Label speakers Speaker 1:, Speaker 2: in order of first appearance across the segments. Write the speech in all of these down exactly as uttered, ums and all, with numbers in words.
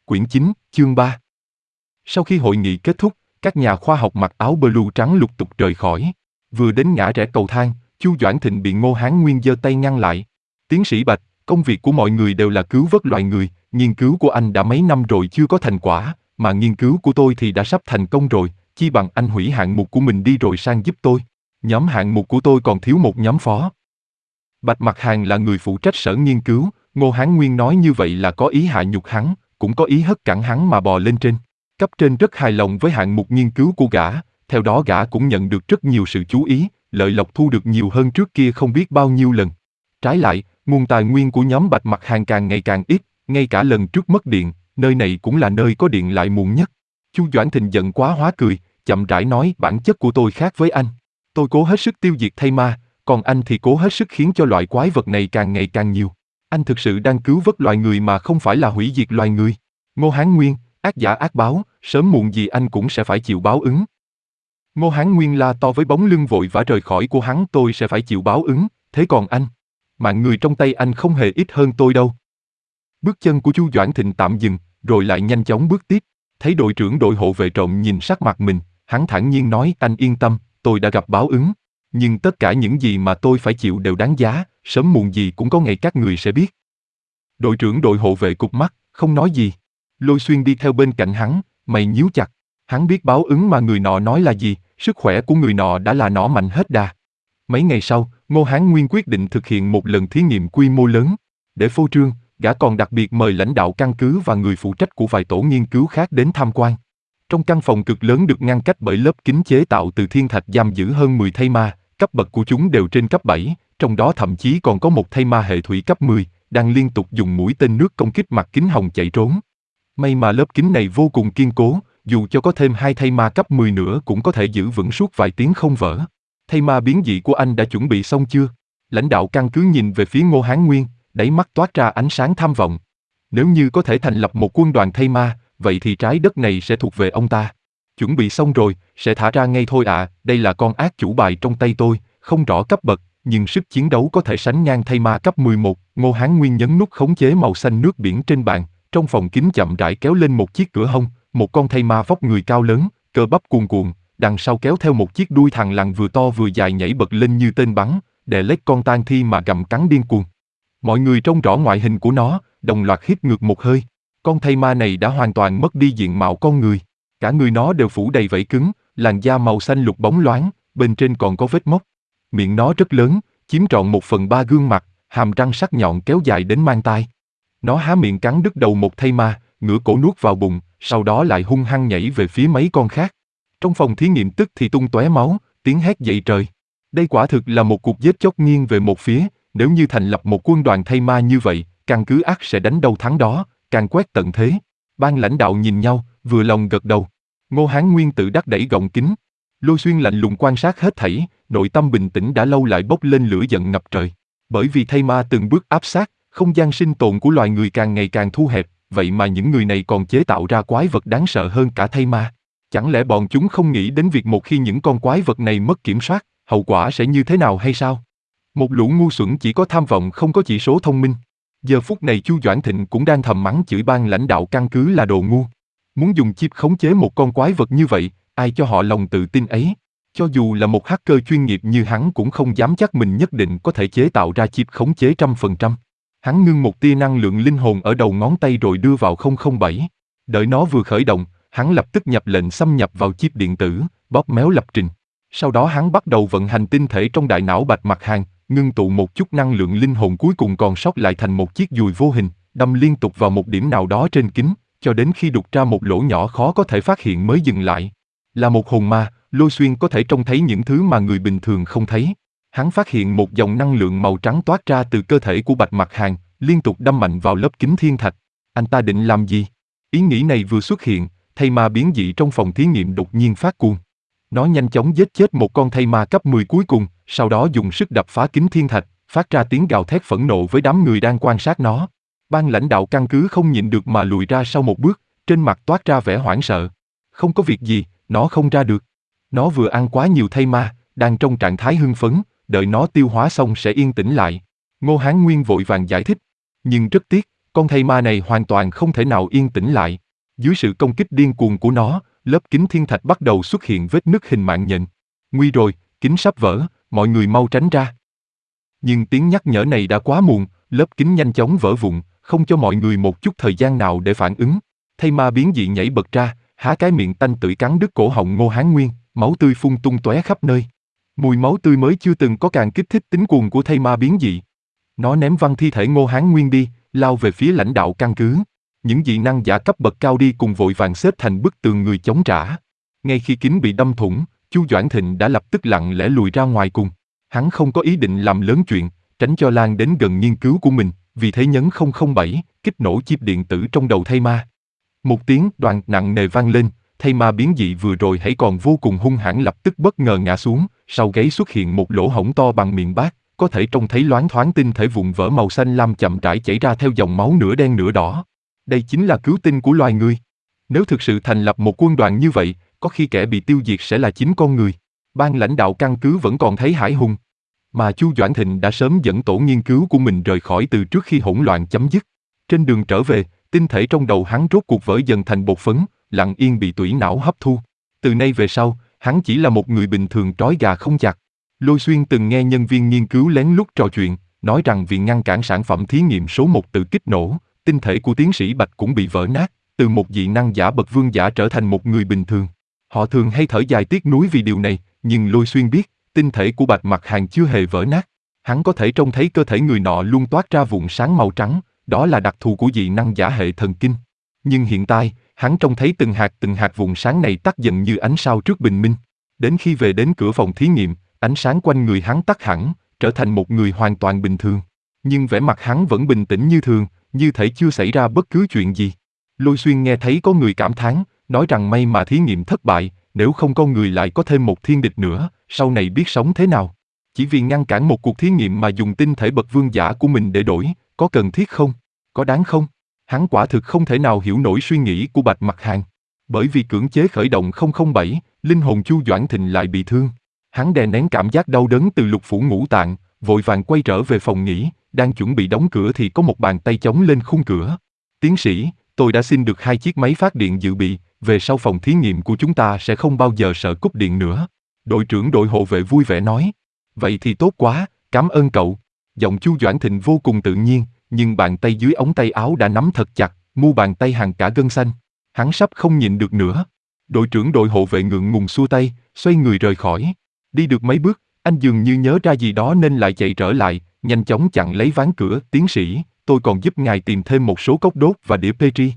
Speaker 1: Quyển chín, chương ba. Sau khi hội nghị kết thúc, các nhà khoa học mặc áo blue trắng lục tục rời khỏi. Vừa đến ngã rẽ cầu thang, Chu Doãn Thịnh bị Ngô Hán Nguyên giơ tay ngăn lại. Tiến sĩ Bạch, công việc của mọi người đều là cứu vớt loài người, nghiên cứu của anh đã mấy năm rồi chưa có thành quả, mà nghiên cứu của tôi thì đã sắp thành công rồi, chi bằng anh hủy hạng mục của mình đi rồi sang giúp tôi. Nhóm hạng mục của tôi còn thiếu một nhóm phó. Bạch Mặc Hàn là người phụ trách sở nghiên cứu, Ngô Hán Nguyên nói như vậy là có ý hạ nhục hắn, cũng có ý hất cẳng hắn mà bò lên trên. Cấp trên rất hài lòng với hạng mục nghiên cứu của gã, theo đó gã cũng nhận được rất nhiều sự chú ý, lợi lộc thu được nhiều hơn trước kia không biết bao nhiêu lần. Trái lại, nguồn tài nguyên của nhóm Bạch Mặc Hàn càng ngày càng ít, ngay cả lần trước mất điện, nơi này cũng là nơi có điện lại muộn nhất. Chu Doãn Thịnh giận quá hóa cười, chậm rãi nói bản chất của tôi khác với anh. Tôi cố hết sức tiêu diệt thây ma, còn anh thì cố hết sức khiến cho loại quái vật này càng ngày càng nhiều. Anh thực sự đang cứu vớt loài người mà không phải là hủy diệt loài người. Ngô Hán Nguyên, ác giả ác báo, sớm muộn gì anh cũng sẽ phải chịu báo ứng. Ngô Hán Nguyên la to với bóng lưng vội vã rời khỏi của hắn, tôi sẽ phải chịu báo ứng, thế còn anh? Mạng người trong tay anh không hề ít hơn tôi đâu. Bước chân của Chu Doãn Thịnh tạm dừng, rồi lại nhanh chóng bước tiếp. Thấy đội trưởng đội hộ vệ trộm nhìn sắc mặt mình, hắn thản nhiên nói anh yên tâm, tôi đã gặp báo ứng. Nhưng tất cả những gì mà tôi phải chịu đều đáng giá, sớm muộn gì cũng có ngày các người sẽ biết. Đội trưởng đội hộ vệ cụp mắt, không nói gì. Lôi Xuyên đi theo bên cạnh hắn, mày nhíu chặt. Hắn biết báo ứng mà người nọ nói là gì, sức khỏe của người nọ đã là nỏ mạnh hết đà. Mấy ngày sau, Ngô Hán Nguyên quyết định thực hiện một lần thí nghiệm quy mô lớn. Để phô trương, gã còn đặc biệt mời lãnh đạo căn cứ và người phụ trách của vài tổ nghiên cứu khác đến tham quan. Trong căn phòng cực lớn được ngăn cách bởi lớp kính chế tạo từ thiên thạch giam giữ hơn mười thây ma, cấp bậc của chúng đều trên cấp bảy, trong đó thậm chí còn có một thây ma hệ thủy cấp mười, đang liên tục dùng mũi tên nước công kích mặt kính hồng chạy trốn. May mà lớp kính này vô cùng kiên cố, dù cho có thêm hai thây ma cấp mười nữa cũng có thể giữ vững suốt vài tiếng không vỡ. Thây ma biến dị của anh đã chuẩn bị xong chưa? Lãnh đạo căn cứ nhìn về phía Ngô Hán Nguyên, đáy mắt toát ra ánh sáng tham vọng. Nếu như có thể thành lập một quân đoàn thây ma, vậy thì trái đất này sẽ thuộc về ông ta. Chuẩn bị xong rồi, sẽ thả ra ngay thôi ạ, à, đây là con ác chủ bài trong tay tôi, không rõ cấp bậc, nhưng sức chiến đấu có thể sánh ngang thây ma cấp mười một. Ngô Hán Nguyên nhấn nút khống chế màu xanh nước biển trên bàn, trong phòng kính chậm rãi kéo lên một chiếc cửa hông, một con thây ma vóc người cao lớn, cơ bắp cuồn cuộn, đằng sau kéo theo một chiếc đuôi thằn lằn vừa to vừa dài nhảy bật lên như tên bắn, đè lấy con tang thi mà gặm cắn điên cuồng. Mọi người trông rõ ngoại hình của nó, đồng loạt hít ngược một hơi. Con thây ma này đã hoàn toàn mất đi diện mạo con người. Cả người nó đều phủ đầy vảy cứng, làn da màu xanh lục bóng loáng, bên trên còn có vết mốc. Miệng nó rất lớn, chiếm trọn một phần ba gương mặt, hàm răng sắc nhọn kéo dài đến mang tai. Nó há miệng cắn đứt đầu một thây ma, ngửa cổ nuốt vào bụng, sau đó lại hung hăng nhảy về phía mấy con khác. Trong phòng thí nghiệm tức thì tung tóe máu, tiếng hét dậy trời. Đây quả thực là một cuộc giết chóc nghiêng về một phía, nếu như thành lập một quân đoàn thây ma như vậy, căn cứ ắt sẽ đánh đâu thắng đó, càn quét tận thế. Ban lãnh đạo nhìn nhau, vừa lòng gật đầu. Ngô Hán Nguyên tự đắc đẩy gọng kính. Lôi Xuyên lạnh lùng quan sát hết thảy, nội tâm bình tĩnh đã lâu lại bốc lên lửa giận ngập trời. Bởi vì thây ma từng bước áp sát, không gian sinh tồn của loài người càng ngày càng thu hẹp, vậy mà những người này còn chế tạo ra quái vật đáng sợ hơn cả thây ma. Chẳng lẽ bọn chúng không nghĩ đến việc một khi những con quái vật này mất kiểm soát, hậu quả sẽ như thế nào hay sao? Một lũ ngu xuẩn chỉ có tham vọng không có chỉ số thông minh. Giờ phút này Chu Doãn Thịnh cũng đang thầm mắng chửi ban lãnh đạo căn cứ là đồ ngu. Muốn dùng chip khống chế một con quái vật như vậy, ai cho họ lòng tự tin ấy? Cho dù là một hacker chuyên nghiệp như hắn cũng không dám chắc mình nhất định có thể chế tạo ra chip khống chế trăm phần trăm. Hắn ngưng một tia năng lượng linh hồn ở đầu ngón tay rồi đưa vào không không bảy. Đợi nó vừa khởi động, hắn lập tức nhập lệnh xâm nhập vào chip điện tử, bóp méo lập trình. Sau đó hắn bắt đầu vận hành tinh thể trong đại não Bạch Mặc Hàn, ngưng tụ một chút năng lượng linh hồn cuối cùng còn sót lại thành một chiếc dùi vô hình, đâm liên tục vào một điểm nào đó trên kính, cho đến khi đục ra một lỗ nhỏ khó có thể phát hiện mới dừng lại. Là một hồn ma, Lôi Xuyên có thể trông thấy những thứ mà người bình thường không thấy. Hắn phát hiện một dòng năng lượng màu trắng toát ra từ cơ thể của Bạch Mặc Hàn, liên tục đâm mạnh vào lớp kính thiên thạch. Anh ta định làm gì? Ý nghĩ này vừa xuất hiện, thây ma biến dị trong phòng thí nghiệm đột nhiên phát cuồng. Nó nhanh chóng giết chết một con thây ma cấp mười cuối cùng, sau đó dùng sức đập phá kính thiên thạch, phát ra tiếng gào thét phẫn nộ với đám người đang quan sát nó. Ban lãnh đạo căn cứ không nhịn được mà lùi ra sau một bước, trên mặt toát ra vẻ hoảng sợ. Không có việc gì, nó không ra được. Nó vừa ăn quá nhiều thây ma, đang trong trạng thái hưng phấn, đợi nó tiêu hóa xong sẽ yên tĩnh lại. Ngô Hán Nguyên vội vàng giải thích. Nhưng rất tiếc, Con thây ma này hoàn toàn không thể nào yên tĩnh lại. Dưới sự công kích điên cuồng của nó, lớp kính thiên thạch bắt đầu xuất hiện vết nứt hình mạng nhện. Nguy rồi, kính sắp vỡ, mọi người mau tránh ra. Nhưng tiếng nhắc nhở này đã quá muộn, lớp kính nhanh chóng vỡ vụn, không cho mọi người một chút thời gian nào để phản ứng. Thây ma biến dị nhảy bật ra, há cái miệng tanh tưởi cắn đứt cổ họng Ngô Hán Nguyên, máu tươi phun tung tóe khắp nơi. Mùi máu tươi mới chưa từng có càng kích thích tính cuồng của thây ma biến dị. Nó ném văng thi thể Ngô Hán Nguyên đi, lao về phía lãnh đạo căn cứ. Những dị năng giả cấp bậc cao đi cùng vội vàng xếp thành bức tường người chống trả. Ngay khi kính bị đâm thủng, Chu Doãn Thịnh đã lập tức lặng lẽ lùi ra ngoài cùng. Hắn không có ý định làm lớn chuyện, tránh cho lan đến gần nghiên cứu của mình, vì thế nhấn không không bảy, kích nổ chip điện tử trong đầu thây ma. Một tiếng đoạn nặng nề vang lên, thây ma biến dị vừa rồi hãy còn vô cùng hung hãn lập tức bất ngờ ngã xuống, sau gáy xuất hiện một lỗ hổng to bằng miệng bát, có thể trông thấy loáng thoáng tinh thể vụn vỡ màu xanh lam chậm rãi chảy ra theo dòng máu nửa đen nửa đỏ. Đây chính là cứu tinh của loài người. Nếu thực sự thành lập một quân đoàn như vậy, có khi kẻ bị tiêu diệt sẽ là chính con người. Ban lãnh đạo căn cứ vẫn còn thấy hãi hùng. Mà Chu Doãn Thịnh đã sớm dẫn tổ nghiên cứu của mình rời khỏi từ trước khi hỗn loạn chấm dứt. Trên đường trở về, tinh thể trong đầu hắn rốt cuộc vỡ dần thành bột phấn, lặng yên bị tủy não hấp thu. Từ nay về sau, hắn chỉ là một người bình thường trói gà không chặt. Lôi Xuyên từng nghe nhân viên nghiên cứu lén lút trò chuyện, nói rằng vì ngăn cản sản phẩm thí nghiệm số một tự kích nổ, tinh thể của tiến sĩ Bạch cũng bị vỡ nát, từ một dị năng giả bậc vương giả trở thành một người bình thường. Họ thường hay thở dài tiếc nuối vì điều này, nhưng Lôi Xuyên biết, tinh thể của Bạch Mặc Hàng chưa hề vỡ nát. Hắn có thể trông thấy cơ thể người nọ luôn toát ra vụn sáng màu trắng, đó là đặc thù của dị năng giả hệ thần kinh. Nhưng hiện tại, hắn trông thấy từng hạt từng hạt vụn sáng này tắt dần như ánh sao trước bình minh. Đến khi về đến cửa phòng thí nghiệm, ánh sáng quanh người hắn tắt hẳn, trở thành một người hoàn toàn bình thường. Nhưng vẻ mặt hắn vẫn bình tĩnh như thường, như thể chưa xảy ra bất cứ chuyện gì. Lôi Xuyên nghe thấy có người cảm thán, nói rằng may mà thí nghiệm thất bại, nếu không con người lại có thêm một thiên địch nữa, sau này biết sống thế nào. Chỉ vì ngăn cản một cuộc thí nghiệm mà dùng tinh thể bậc vương giả của mình để đổi, có cần thiết không? Có đáng không? Hắn quả thực không thể nào hiểu nổi suy nghĩ của Bạch Mặc Hàng. Bởi vì cưỡng chế khởi động không không bảy, linh hồn Chu Doãn Thịnh lại bị thương. Hắn đè nén cảm giác đau đớn từ lục phủ ngũ tạng, vội vàng quay trở về phòng nghỉ, đang chuẩn bị đóng cửa thì có một bàn tay chống lên khung cửa. Tiến sĩ, tôi đã xin được hai chiếc máy phát điện dự bị, về sau phòng thí nghiệm của chúng ta sẽ không bao giờ sợ cúp điện nữa. Đội trưởng đội hộ vệ vui vẻ nói. Vậy thì tốt quá, cảm ơn cậu. Giọng Chu Doãn Thịnh vô cùng tự nhiên, nhưng bàn tay dưới ống tay áo đã nắm thật chặt, mu bàn tay hằn cả gân xanh. Hắn sắp không nhịn được nữa. Đội trưởng đội hộ vệ ngượng ngùng xua tay, xoay người rời khỏi. Đi được mấy bước, anh dường như nhớ ra gì đó nên lại chạy trở lại, nhanh chóng chặn lấy ván cửa. Tiến sĩ, tôi còn giúp ngài tìm thêm một số cốc đốt và đĩa Petri.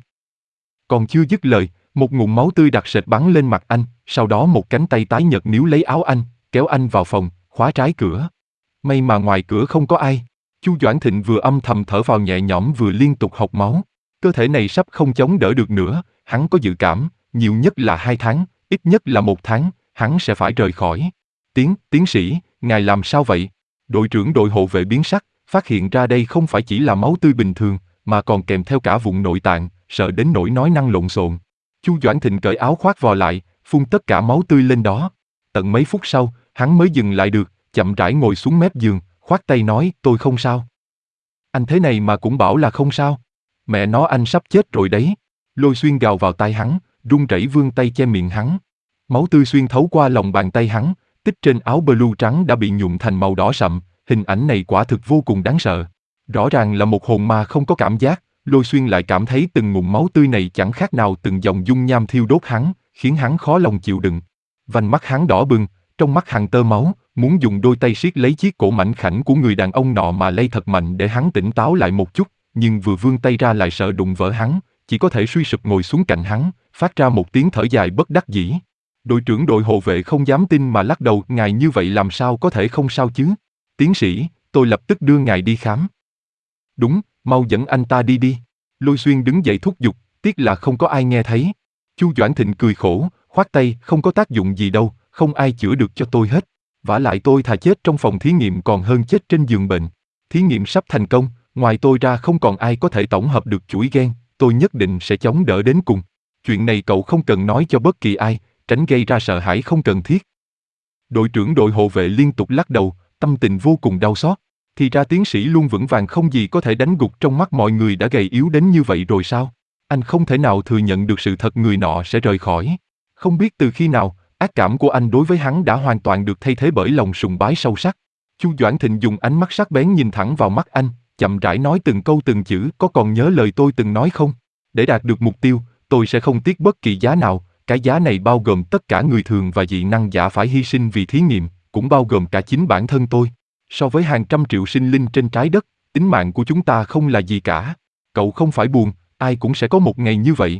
Speaker 1: Còn chưa dứt lời, một ngụm máu tươi đặc sệt bắn lên mặt anh, sau đó một cánh tay tái nhợt níu lấy áo anh, kéo anh vào phòng, khóa trái cửa. May mà ngoài cửa không có ai. Chu Doãn Thịnh vừa âm thầm thở phào nhẹ nhõm vừa liên tục hộc máu. Cơ thể này sắp không chống đỡ được nữa, hắn có dự cảm, nhiều nhất là hai tháng, ít nhất là một tháng, hắn sẽ phải rời khỏi. Tiến, tiến sĩ, ngài làm sao vậy? Đội trưởng đội hộ vệ biến sắc, phát hiện ra đây không phải chỉ là máu tươi bình thường, mà còn kèm theo cả vụn nội tạng, sợ đến nỗi nói năng lộn xộn. Chu Doãn Thịnh cởi áo khoác vò lại, phun tất cả máu tươi lên đó. Tận mấy phút sau, hắn mới dừng lại được, chậm rãi ngồi xuống mép giường, khoát tay nói, tôi không sao. Anh thế này mà cũng bảo là không sao. Mẹ nó anh sắp chết rồi đấy. Lôi Xuyên gào vào tai hắn, run rẩy vươn tay che miệng hắn. Máu tươi xuyên thấu qua lòng bàn tay hắn, tích trên áo blue trắng đã bị nhuộm thành màu đỏ sậm, hình ảnh này quả thực vô cùng đáng sợ. Rõ ràng là một hồn ma không có cảm giác, Lôi Xuyên lại cảm thấy từng ngụm máu tươi này chẳng khác nào từng dòng dung nham thiêu đốt hắn, khiến hắn khó lòng chịu đựng. Vành mắt hắn đỏ bừng, trong mắt hằn tơ máu, muốn dùng đôi tay siết lấy chiếc cổ mảnh khảnh của người đàn ông nọ mà lay thật mạnh để hắn tỉnh táo lại một chút, nhưng vừa vươn tay ra lại sợ đụng vỡ hắn, chỉ có thể suy sụp ngồi xuống cạnh hắn, phát ra một tiếng thở dài bất đắc dĩ. Đội trưởng đội hộ vệ không dám tin mà lắc đầu, ngài như vậy làm sao có thể không sao chứ? Tiến sĩ, tôi lập tức đưa ngài đi khám. Đúng, mau dẫn anh ta đi đi. Lôi Xuyên đứng dậy thúc giục, tiếc là không có ai nghe thấy. Chu Doãn Thịnh cười khổ, khoát tay, không có tác dụng gì đâu, không ai chữa được cho tôi hết. Vả lại tôi thà chết trong phòng thí nghiệm còn hơn chết trên giường bệnh. Thí nghiệm sắp thành công, ngoài tôi ra không còn ai có thể tổng hợp được chuỗi gen, tôi nhất định sẽ chống đỡ đến cùng. Chuyện này cậu không cần nói cho bất kỳ ai, tránh gây ra sợ hãi không cần thiết. Đội trưởng đội hộ vệ liên tục lắc đầu, tâm tình vô cùng đau xót. Thì ra tiến sĩ luôn vững vàng không gì có thể đánh gục trong mắt mọi người đã gầy yếu đến như vậy rồi sao? Anh không thể nào thừa nhận được sự thật người nọ sẽ rời khỏi. Không biết từ khi nào, ác cảm của anh đối với hắn đã hoàn toàn được thay thế bởi lòng sùng bái sâu sắc. Chu Doãn Thịnh dùng ánh mắt sắc bén nhìn thẳng vào mắt anh, chậm rãi nói từng câu từng chữ. Có còn nhớ lời tôi từng nói không? Để đạt được mục tiêu, tôi sẽ không tiếc bất kỳ giá nào. Cái giá này bao gồm tất cả người thường và dị năng giả phải hy sinh vì thí nghiệm, cũng bao gồm cả chính bản thân tôi. So với hàng trăm triệu sinh linh trên trái đất, tính mạng của chúng ta không là gì cả. Cậu không phải buồn, ai cũng sẽ có một ngày như vậy.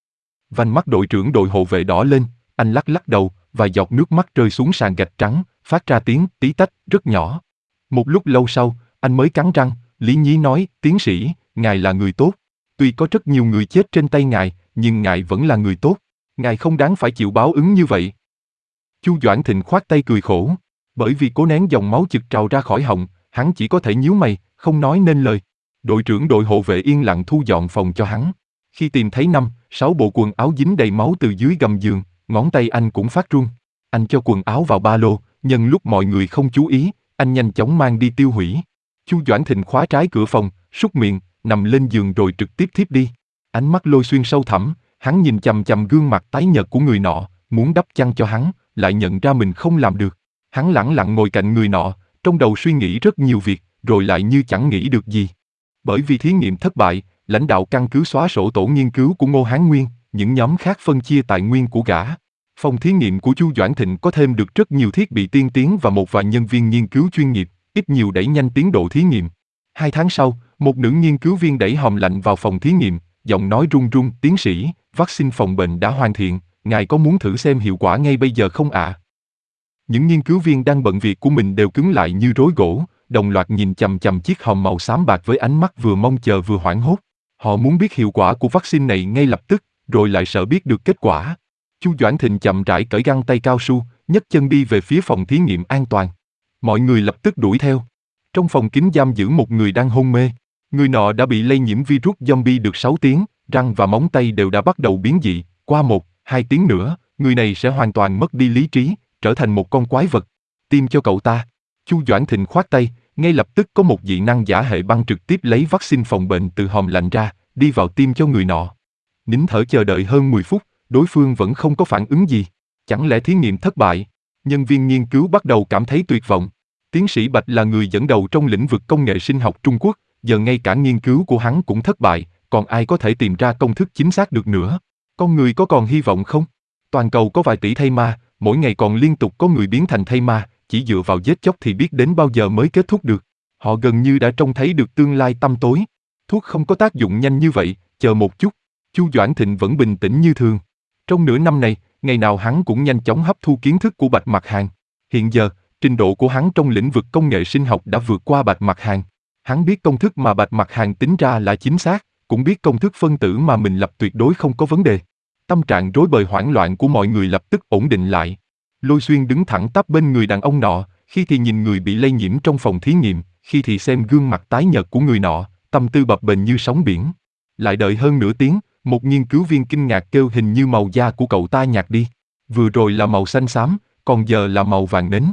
Speaker 1: Vành mắt đội trưởng đội hộ vệ đỏ lên, anh lắc lắc đầu, vài giọt nước mắt rơi xuống sàn gạch trắng, phát ra tiếng tí tách rất nhỏ. Một lúc lâu sau, anh mới cắn răng, lý nhí nói, tiến sĩ, ngài là người tốt. Tuy có rất nhiều người chết trên tay ngài, nhưng ngài vẫn là người tốt. Ngài không đáng phải chịu báo ứng như vậy. Chu Doãn Thịnh khoát tay cười khổ. Bởi vì cố nén dòng máu chực trào ra khỏi họng, hắn chỉ có thể nhíu mày, không nói nên lời. Đội trưởng đội hộ vệ yên lặng thu dọn phòng cho hắn. Khi tìm thấy năm, sáu bộ quần áo dính đầy máu từ dưới gầm giường, ngón tay anh cũng phát run. Anh cho quần áo vào ba lô, nhân lúc mọi người không chú ý, anh nhanh chóng mang đi tiêu hủy. Chu Doãn Thịnh khóa trái cửa phòng, súc miệng, nằm lên giường rồi trực tiếp thiếp đi. Ánh mắt Lôi Xuyên sâu thẳm, hắn nhìn chằm chằm gương mặt tái nhợt của người nọ, muốn đắp chăn cho hắn, lại nhận ra mình không làm được. Hắn lẳng lặng ngồi cạnh người nọ, trong đầu suy nghĩ rất nhiều việc, rồi lại như chẳng nghĩ được gì. Bởi vì thí nghiệm thất bại, lãnh đạo căn cứ xóa sổ tổ nghiên cứu của Ngô Hán Nguyên, những nhóm khác phân chia tài nguyên của gã. Phòng thí nghiệm của Chu Doãn Thịnh có thêm được rất nhiều thiết bị tiên tiến và một vài nhân viên nghiên cứu chuyên nghiệp, ít nhiều đẩy nhanh tiến độ thí nghiệm. Hai tháng sau, một nữ nghiên cứu viên đẩy hòm lạnh vào phòng thí nghiệm, giọng nói run run, tiến sĩ, vaccine phòng bệnh đã hoàn thiện, ngài có muốn thử xem hiệu quả ngay bây giờ không ạ? À? Những nghiên cứu viên đang bận việc của mình đều cứng lại như rối gỗ, đồng loạt nhìn chằm chằm chiếc hòm màu xám bạc với ánh mắt vừa mong chờ vừa hoảng hốt. Họ muốn biết hiệu quả của vaccine này ngay lập tức, rồi lại sợ biết được kết quả. Chu Doãn Thịnh chậm rãi cởi găng tay cao su, nhấc chân đi về phía phòng thí nghiệm an toàn. Mọi người lập tức đuổi theo. Trong phòng kín giam giữ một người đang hôn mê. Người nọ đã bị lây nhiễm virus zombie được sáu tiếng, răng và móng tay đều đã bắt đầu biến dị. Qua một, hai tiếng nữa, người này sẽ hoàn toàn mất đi lý trí, trở thành một con quái vật. Tiêm cho cậu ta. Chu Doãn Thịnh khoát tay, ngay lập tức có một dị năng giả hệ băng trực tiếp lấy vaccine phòng bệnh từ hòm lạnh ra, đi vào tiêm cho người nọ. Nín thở chờ đợi hơn mười phút, đối phương vẫn không có phản ứng gì. Chẳng lẽ thí nghiệm thất bại? Nhân viên nghiên cứu bắt đầu cảm thấy tuyệt vọng. Tiến sĩ Bạch là người dẫn đầu trong lĩnh vực công nghệ sinh học Trung Quốc, giờ ngay cả nghiên cứu của hắn cũng thất bại, còn ai có thể tìm ra công thức chính xác được nữa? Con người có còn hy vọng không? Toàn cầu có vài tỷ thây ma, mỗi ngày còn liên tục có người biến thành thây ma, chỉ dựa vào giết chóc thì biết đến bao giờ mới kết thúc được. Họ gần như đã trông thấy được tương lai tăm tối. Thuốc không có tác dụng nhanh như vậy, chờ một chút. Chu Doãn Thịnh vẫn bình tĩnh như thường. Trong nửa năm này, ngày nào hắn cũng nhanh chóng hấp thu kiến thức của Bạch Mặc Hàn. Hiện giờ, trình độ của hắn trong lĩnh vực công nghệ sinh học đã vượt qua Bạch Mặc Hàn. Hắn biết công thức mà Bạch Mặc Hàn tính ra là chính xác, cũng biết công thức phân tử mà mình lập tuyệt đối không có vấn đề. Tâm trạng rối bời hoảng loạn của mọi người lập tức ổn định lại. Lôi Xuyên đứng thẳng tắp bên người đàn ông nọ, khi thì nhìn người bị lây nhiễm trong phòng thí nghiệm, khi thì xem gương mặt tái nhợt của người nọ, tâm tư bập bềnh như sóng biển. Lại đợi hơn nửa tiếng, một nghiên cứu viên kinh ngạc kêu hình như màu da của cậu ta nhạt đi. Vừa rồi là màu xanh xám, còn giờ là màu vàng nến.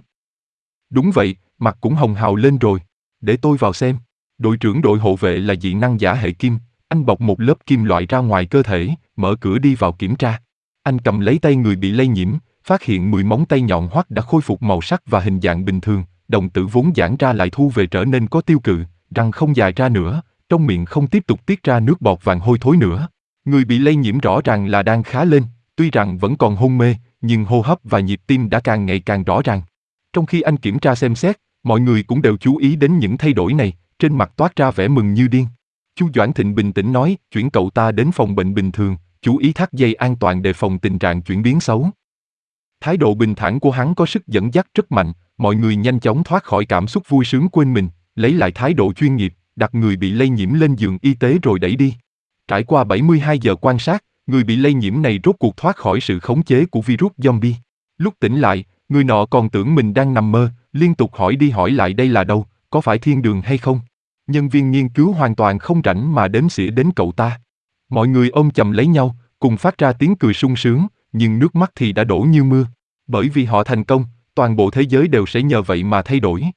Speaker 1: Đúng vậy, mặt cũng hồng hào lên rồi. Để tôi vào xem. Đội trưởng đội hộ vệ là dị năng giả hệ kim, anh bọc một lớp kim loại ra ngoài cơ thể, mở cửa đi vào kiểm tra. Anh cầm lấy tay người bị lây nhiễm, phát hiện mười móng tay nhọn hoắt đã khôi phục màu sắc và hình dạng bình thường, đồng tử vốn giãn ra lại thu về trở nên có tiêu cự, răng không dài ra nữa, trong miệng không tiếp tục tiết ra nước bọt vàng hôi thối nữa. Người bị lây nhiễm rõ ràng là đang khá lên, tuy rằng vẫn còn hôn mê, nhưng hô hấp và nhịp tim đã càng ngày càng rõ ràng. Trong khi anh kiểm tra xem xét, mọi người cũng đều chú ý đến những thay đổi này, trên mặt toát ra vẻ mừng như điên. Chu Doãn Thịnh bình tĩnh nói, chuyển cậu ta đến phòng bệnh bình thường, chú ý thắt dây an toàn đề phòng tình trạng chuyển biến xấu. Thái độ bình thản của hắn có sức dẫn dắt rất mạnh, mọi người nhanh chóng thoát khỏi cảm xúc vui sướng quên mình, lấy lại thái độ chuyên nghiệp, đặt người bị lây nhiễm lên giường y tế rồi đẩy đi. Trải qua bảy mươi hai giờ quan sát, người bị lây nhiễm này rốt cuộc thoát khỏi sự khống chế của virus zombie. Lúc tỉnh lại, người nọ còn tưởng mình đang nằm mơ, liên tục hỏi đi hỏi lại đây là đâu, có phải thiên đường hay không? Nhân viên nghiên cứu hoàn toàn không rảnh mà đếm xỉa đến cậu ta. Mọi người ôm chầm lấy nhau, cùng phát ra tiếng cười sung sướng, nhưng nước mắt thì đã đổ như mưa. Bởi vì họ thành công, toàn bộ thế giới đều sẽ nhờ vậy mà thay đổi.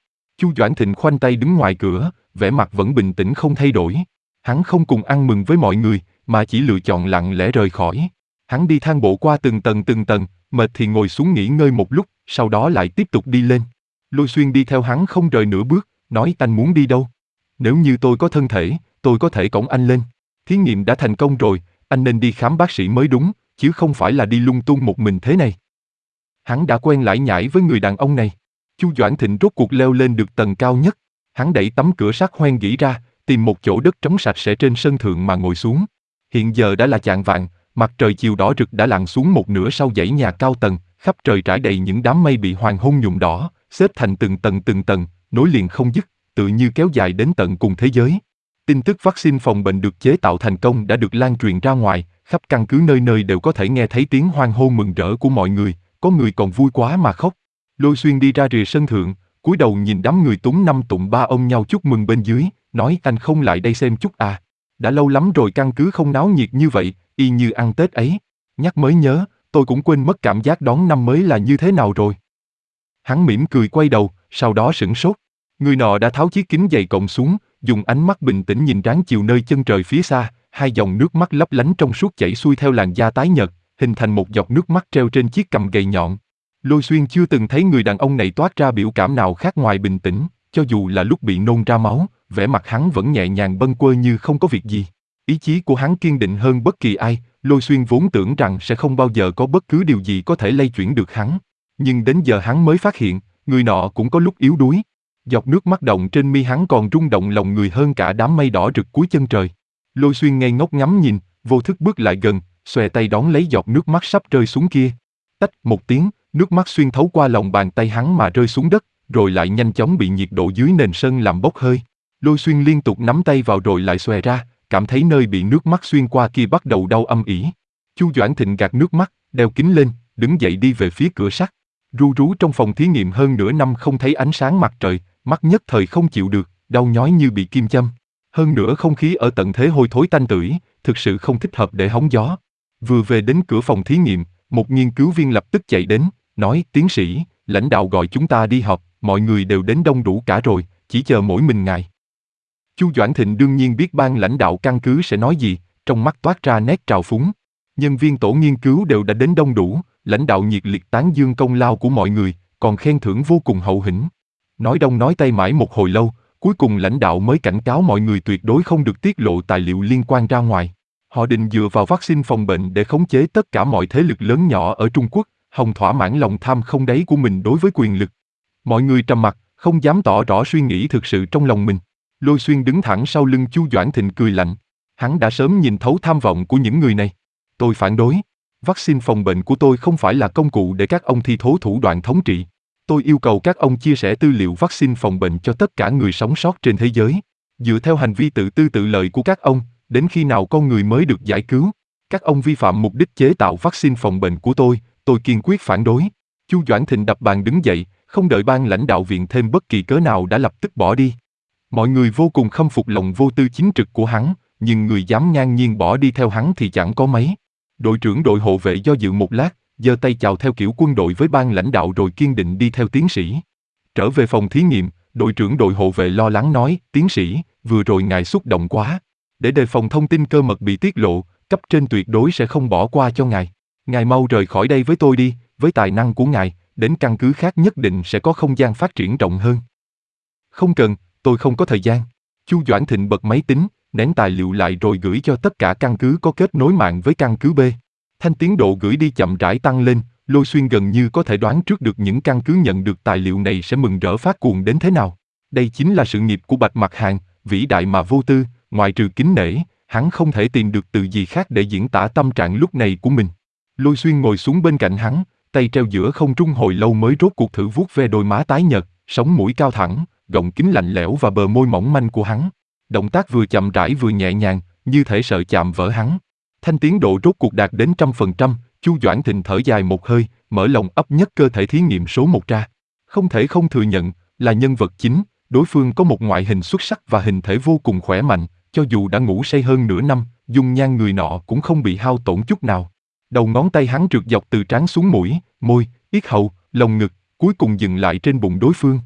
Speaker 1: Chu Doãn Thịnh khoanh tay đứng ngoài cửa, vẻ mặt vẫn bình tĩnh không thay đổi. Hắn không cùng ăn mừng với mọi người, mà chỉ lựa chọn lặng lẽ rời khỏi. Hắn đi thang bộ qua từng tầng từng tầng, mệt thì ngồi xuống nghỉ ngơi một lúc, sau đó lại tiếp tục đi lên. Lôi Xuyên đi theo hắn không rời nửa bước, nói anh muốn đi đâu? Nếu như tôi có thân thể, tôi có thể cõng anh lên. Thí nghiệm đã thành công rồi, anh nên đi khám bác sĩ mới đúng, chứ không phải là đi lung tung một mình thế này. Hắn đã quen lải nhải với người đàn ông này. Chu Doãn Thịnh rốt cuộc leo lên được tầng cao nhất. Hắn đẩy tấm cửa sắt hoen gỉ ra, tìm một chỗ đất trống sạch sẽ trên sân thượng mà ngồi xuống. Hiện giờ đã là chạng vạng, mặt trời chiều đỏ rực đã lặn xuống một nửa sau dãy nhà cao tầng, khắp trời trải đầy những đám mây bị hoàng hôn nhuộm đỏ, xếp thành từng tầng từng tầng, nối liền không dứt, tự như kéo dài đến tận cùng thế giới. Tin tức vaccine phòng bệnh được chế tạo thành công đã được lan truyền ra ngoài, khắp căn cứ nơi nơi đều có thể nghe thấy tiếng hoan hô mừng rỡ của mọi người, có người còn vui quá mà khóc. Lôi Xuyên đi ra rìa sân thượng, cúi đầu nhìn đám người túng năm tụng ba ôm nhau chúc mừng bên dưới, nói anh không lại đây xem chút à. Đã lâu lắm rồi căn cứ không náo nhiệt như vậy, y như ăn Tết ấy. Nhắc mới nhớ, tôi cũng quên mất cảm giác đón năm mới là như thế nào rồi. Hắn mỉm cười quay đầu, sau đó sửng sốt. Người nọ đã tháo chiếc kính dày cộng xuống, dùng ánh mắt bình tĩnh nhìn ráng chiều nơi chân trời phía xa, hai dòng nước mắt lấp lánh trong suốt chảy xuôi theo làn da tái nhợt, hình thành một giọt nước mắt treo trên chiếc cằm gầy nhọn. Lôi Xuyên chưa từng thấy người đàn ông này toát ra biểu cảm nào khác ngoài bình tĩnh, cho dù là lúc bị nôn ra máu, vẻ mặt hắn vẫn nhẹ nhàng bâng quơ như không có việc gì. Ý chí của hắn kiên định hơn bất kỳ ai, Lôi Xuyên vốn tưởng rằng sẽ không bao giờ có bất cứ điều gì có thể lay chuyển được hắn. Nhưng đến giờ hắn mới phát hiện, người nọ cũng có lúc yếu đuối. Giọt nước mắt động trên mi hắn còn rung động lòng người hơn cả đám mây đỏ rực cuối chân trời. Lôi Xuyên ngây ngốc ngắm nhìn, vô thức bước lại gần, xòe tay đón lấy giọt nước mắt sắp rơi xuống kia. Tách một tiếng, nước mắt xuyên thấu qua lòng bàn tay hắn mà rơi xuống đất, rồi lại nhanh chóng bị nhiệt độ dưới nền sân làm bốc hơi. Lôi Xuyên liên tục nắm tay vào rồi lại xòe ra, cảm thấy nơi bị nước mắt xuyên qua kia bắt đầu đau âm ỉ. Chu Doãn Thịnh gạt nước mắt, đeo kính lên, đứng dậy đi về phía cửa sắt. Ru rú trong phòng thí nghiệm hơn nửa năm không thấy ánh sáng mặt trời, mắt nhất thời không chịu được, đau nhói như bị kim châm. Hơn nữa không khí ở tận thế hôi thối tanh tưởi, thực sự không thích hợp để hóng gió. Vừa về đến cửa phòng thí nghiệm, một nghiên cứu viên lập tức chạy đến, nói: tiến sĩ, lãnh đạo gọi chúng ta đi họp, mọi người đều đến đông đủ cả rồi, chỉ chờ mỗi mình ngài. Chu Doãn Thịnh đương nhiên biết ban lãnh đạo căn cứ sẽ nói gì, trong mắt toát ra nét trào phúng. Nhân viên tổ nghiên cứu đều đã đến đông đủ, lãnh đạo nhiệt liệt tán dương công lao của mọi người, còn khen thưởng vô cùng hậu hĩnh. Nói đông nói tây mãi một hồi lâu, cuối cùng lãnh đạo mới cảnh cáo mọi người tuyệt đối không được tiết lộ tài liệu liên quan ra ngoài. Họ định dựa vào vaccine phòng bệnh để khống chế tất cả mọi thế lực lớn nhỏ ở Trung Quốc, hòng thỏa mãn lòng tham không đáy của mình đối với quyền lực. Mọi người trầm mặc, không dám tỏ rõ suy nghĩ thực sự trong lòng mình. Lôi Xuyên đứng thẳng sau lưng Chu Doãn Thịnh cười lạnh. Hắn đã sớm nhìn thấu tham vọng của những người này. Tôi phản đối. Vaccine phòng bệnh của tôi không phải là công cụ để các ông thi thố thủ đoạn thống trị. Tôi yêu cầu các ông chia sẻ tư liệu vaccine phòng bệnh cho tất cả người sống sót trên thế giới. Dựa theo hành vi tự tư tự lợi của các ông, đến khi nào con người mới được giải cứu. Các ông vi phạm mục đích chế tạo vaccine phòng bệnh của tôi, tôi kiên quyết phản đối. Chu Doãn Thịnh đập bàn đứng dậy, không đợi ban lãnh đạo viện thêm bất kỳ cớ nào đã lập tức bỏ đi. Mọi người vô cùng khâm phục lòng vô tư chính trực của hắn, nhưng người dám ngang nhiên bỏ đi theo hắn thì chẳng có mấy. Đội trưởng đội hộ vệ do dự một lát, giơ tay chào theo kiểu quân đội với ban lãnh đạo rồi kiên định đi theo tiến sĩ. Trở về phòng thí nghiệm, đội trưởng đội hộ vệ lo lắng nói: tiến sĩ, vừa rồi ngài xúc động quá. Để đề phòng thông tin cơ mật bị tiết lộ, cấp trên tuyệt đối sẽ không bỏ qua cho ngài. Ngài mau rời khỏi đây với tôi đi, với tài năng của ngài, đến căn cứ khác nhất định sẽ có không gian phát triển rộng hơn. Không cần, tôi không có thời gian. Chu Doãn Thịnh bật máy tính, nén tài liệu lại rồi gửi cho tất cả căn cứ có kết nối mạng với căn cứ B. Thanh tiến độ gửi đi chậm rãi tăng lên, Lôi Xuyên gần như có thể đoán trước được những căn cứ nhận được tài liệu này sẽ mừng rỡ phát cuồng đến thế nào. Đây chính là sự nghiệp của Bạch Mặc Hàn, vĩ đại mà vô tư, ngoại trừ kính nể, hắn không thể tìm được từ gì khác để diễn tả tâm trạng lúc này của mình. Lôi Xuyên ngồi xuống bên cạnh hắn, tay treo giữa không trung hồi lâu mới rốt cuộc thử vuốt ve đôi má tái nhợt, sống mũi cao thẳng, gọng kính lạnh lẽo và bờ môi mỏng manh của hắn. Động tác vừa chậm rãi vừa nhẹ nhàng, như thể sợ chạm vỡ hắn. Thanh tiến độ rốt cuộc đạt đến trăm phần trăm, Chu Doãn Thịnh thở dài một hơi, mở lòng ấp nhất cơ thể thí nghiệm số một ra. Không thể không thừa nhận, là nhân vật chính, đối phương có một ngoại hình xuất sắc và hình thể vô cùng khỏe mạnh, cho dù đã ngủ say hơn nửa năm, dung nhan người nọ cũng không bị hao tổn chút nào. Đầu ngón tay hắn trượt dọc từ trán xuống mũi, môi, yết hầu, lồng ngực, cuối cùng dừng lại trên bụng đối phương.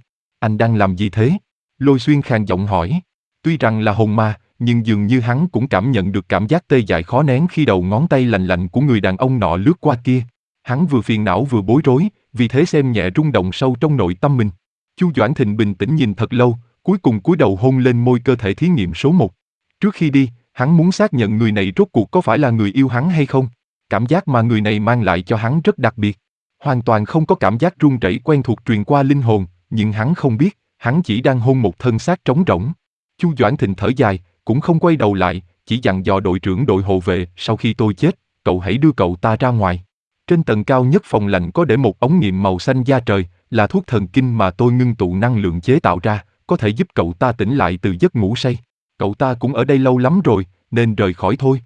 Speaker 1: anh đang làm gì thế? Lôi Xuyên khàn giọng hỏi. Tuy rằng là hồn ma, nhưng dường như hắn cũng cảm nhận được cảm giác tê dại khó nén khi đầu ngón tay lành lạnh của người đàn ông nọ lướt qua kia. Hắn vừa phiền não vừa bối rối, vì thế xem nhẹ rung động sâu trong nội tâm mình. Chu Doãn Thịnh bình tĩnh nhìn thật lâu, cuối cùng cúi đầu hôn lên môi cơ thể thí nghiệm số một. Trước khi đi, hắn muốn xác nhận người này rốt cuộc có phải là người yêu hắn hay không. Cảm giác mà người này mang lại cho hắn rất đặc biệt. Hoàn toàn không có cảm giác run rẩy quen thuộc truyền qua linh hồn, nhưng hắn không biết, hắn chỉ đang hôn một thân xác trống rỗng. Chu Doãn Thịnh thở dài, cũng không quay đầu lại, chỉ dặn dò đội trưởng đội hộ vệ, sau khi tôi chết, cậu hãy đưa cậu ta ra ngoài. Trên tầng cao nhất phòng lạnh có để một ống nghiệm màu xanh da trời, là thuốc thần kinh mà tôi ngưng tụ năng lượng chế tạo ra, có thể giúp cậu ta tỉnh lại từ giấc ngủ say. Cậu ta cũng ở đây lâu lắm rồi, nên rời khỏi thôi.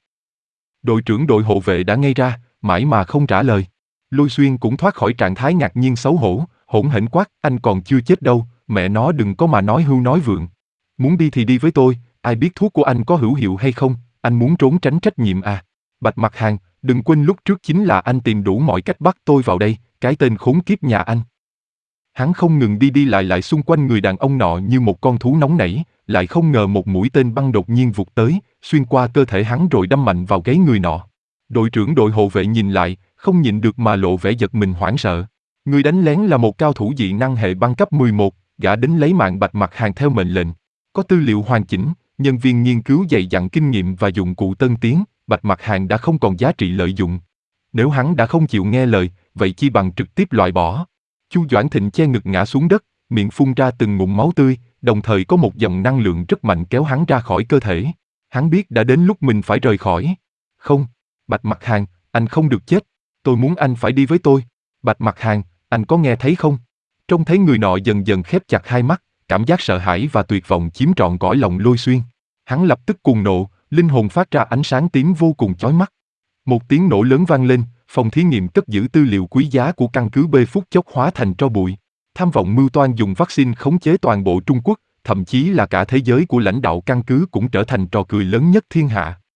Speaker 1: Đội trưởng đội hộ vệ đã ngây ra, mãi mà không trả lời. Lôi Xuyên cũng thoát khỏi trạng thái ngạc nhiên xấu hổ, hỗn hển quát, anh còn chưa chết đâu, mẹ nó đừng có mà nói hưu nói vượng. Muốn đi thì đi với tôi, ai biết thuốc của anh có hữu hiệu hay không, anh muốn trốn tránh trách nhiệm à. Bạch Mặc Hàng, đừng quên lúc trước chính là anh tìm đủ mọi cách bắt tôi vào đây, cái tên khốn kiếp nhà anh. Hắn không ngừng đi đi lại lại xung quanh người đàn ông nọ như một con thú nóng nảy, lại không ngờ một mũi tên băng đột nhiên vụt tới, xuyên qua cơ thể hắn rồi đâm mạnh vào gáy người nọ. Đội trưởng đội hộ vệ nhìn lại, không nhịn được mà lộ vẻ giật mình hoảng sợ. Người đánh lén là một cao thủ dị năng hệ băng cấp mười một, gã đến lấy mạng Bạch Mặc Hàng theo mệnh lệnh. Có tư liệu hoàn chỉnh, nhân viên nghiên cứu dày dặn kinh nghiệm và dụng cụ tân tiến, Bạch Mặc Hàng đã không còn giá trị lợi dụng. Nếu hắn đã không chịu nghe lời, vậy chi bằng trực tiếp loại bỏ. Chu Doãn Thịnh che ngực ngã xuống đất, miệng phun ra từng ngụm máu tươi, đồng thời có một dòng năng lượng rất mạnh kéo hắn ra khỏi cơ thể. Hắn biết đã đến lúc mình phải rời khỏi. Không, Bạch Mặc Hàng, anh không được chết. Tôi muốn anh phải đi với tôi. Bạch Mặc Hàng, anh có nghe thấy không? Trông thấy người nọ dần dần khép chặt hai mắt, cảm giác sợ hãi và tuyệt vọng chiếm trọn cõi lòng Lôi Xuyên. Hắn lập tức cuồng nộ, linh hồn phát ra ánh sáng tím vô cùng chói mắt. Một tiếng nổ lớn vang lên, phòng thí nghiệm cất giữ tư liệu quý giá của căn cứ B phút chốc hóa thành tro bụi. Tham vọng mưu toan dùng vaccine khống chế toàn bộ Trung Quốc, thậm chí là cả thế giới của lãnh đạo căn cứ cũng trở thành trò cười lớn nhất thiên hạ.